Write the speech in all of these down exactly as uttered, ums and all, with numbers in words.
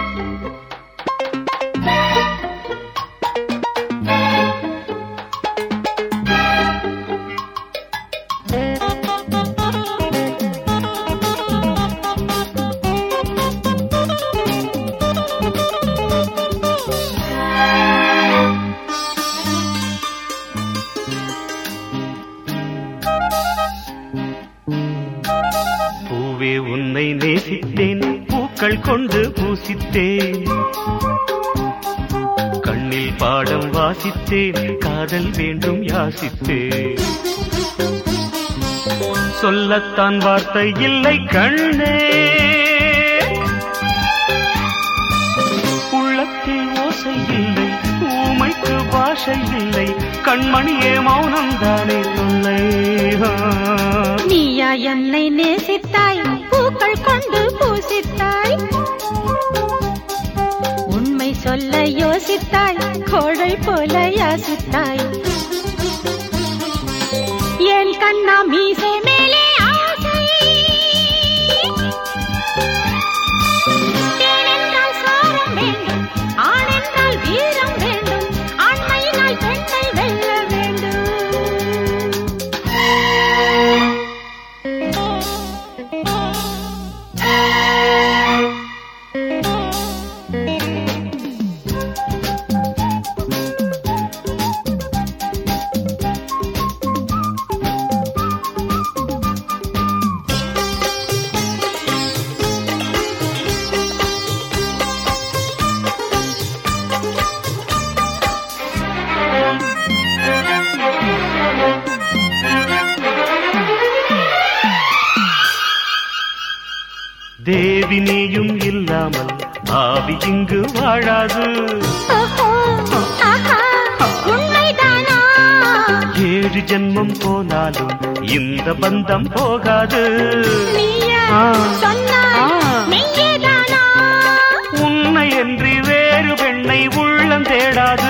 பூவே உன்னை நேசித்தேன், பூக்கள் கொண்டு பூசித்தேன், கண்ணில் பாடம் வாசித்தேன், காதல் வேண்டும் யாசித்தேன். சொல்லத்தான் வார்த்தை இல்லை கண்ணே, உள்ளத்தில் ஓசை இல்லை, ஊமைக்கு பாஷை இல்லை, கண்மணியே மௌனம் தானே சொல்லை. நீயா என்னை நேசித்தாய், பூக்கள் கொண்டு பூசித்தாய், உண்மை சொல்ல யோசித்தாய், கோழை போல யாசித்தாய். என் கண்ணா மீசை மேலே ஆசை, தேனென்றால் சாரம் வேண்டும், ஆணென்றால் வீரம் வேண்டும், ஆண்மையினால் பெண்ணை வெல்ல வேண்டும். தேவி நீயும் இல்லாமல் ஆவி இங்கு வாழாது. உண்மைதானா? ஏழு ஜென்மம் போனாலும் இந்த பந்தம் போகாது. உன்னை என்று வேறு பெண்ணை உள்ளம் தேடாது.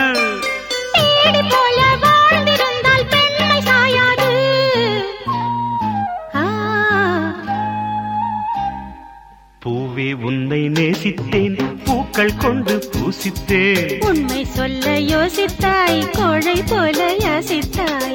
பூவே உன்னை நேசித்தேன், பூக்கள் கொண்டு பூசித்தேன், உண்மை சொல்ல யோசித்தாய், கோழை போல யாசித்தாய்.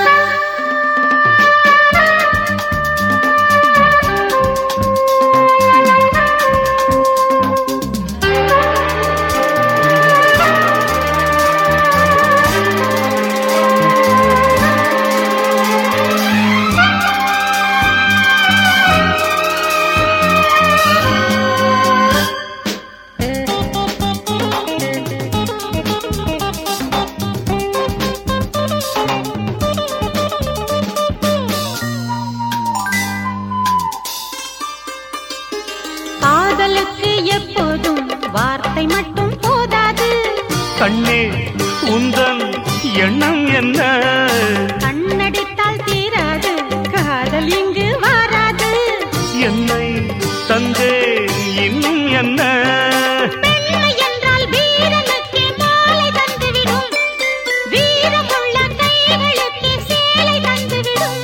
காதலுக்கு எப்போதும் வார்த்தை மட்டும் போதாது. கண்ணே உந்தன் எண்ணம் என்ன? கண்ணடித்தால் தீராது, காதல் இங்கு வாராது. என்னை தந்தே இன்னும் என்ன? பெண்ணை என்றால் வீரனுக்கு மாலை தந்துவிடும், வீரமுள்ள கைகளுக்கு சேலை தந்துவிடும்.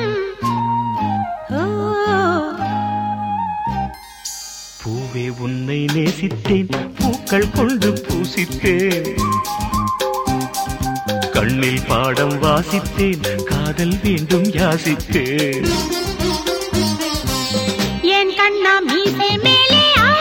பூவே உன்னை நேசித்தேன், பூக்கள் கொண்டு பூசித்தேன், கண்ணில் பாடம் வாசித்தேன், காதல் வேண்டும் யாசித்தேன். என் கண்ணா மீசை மேலே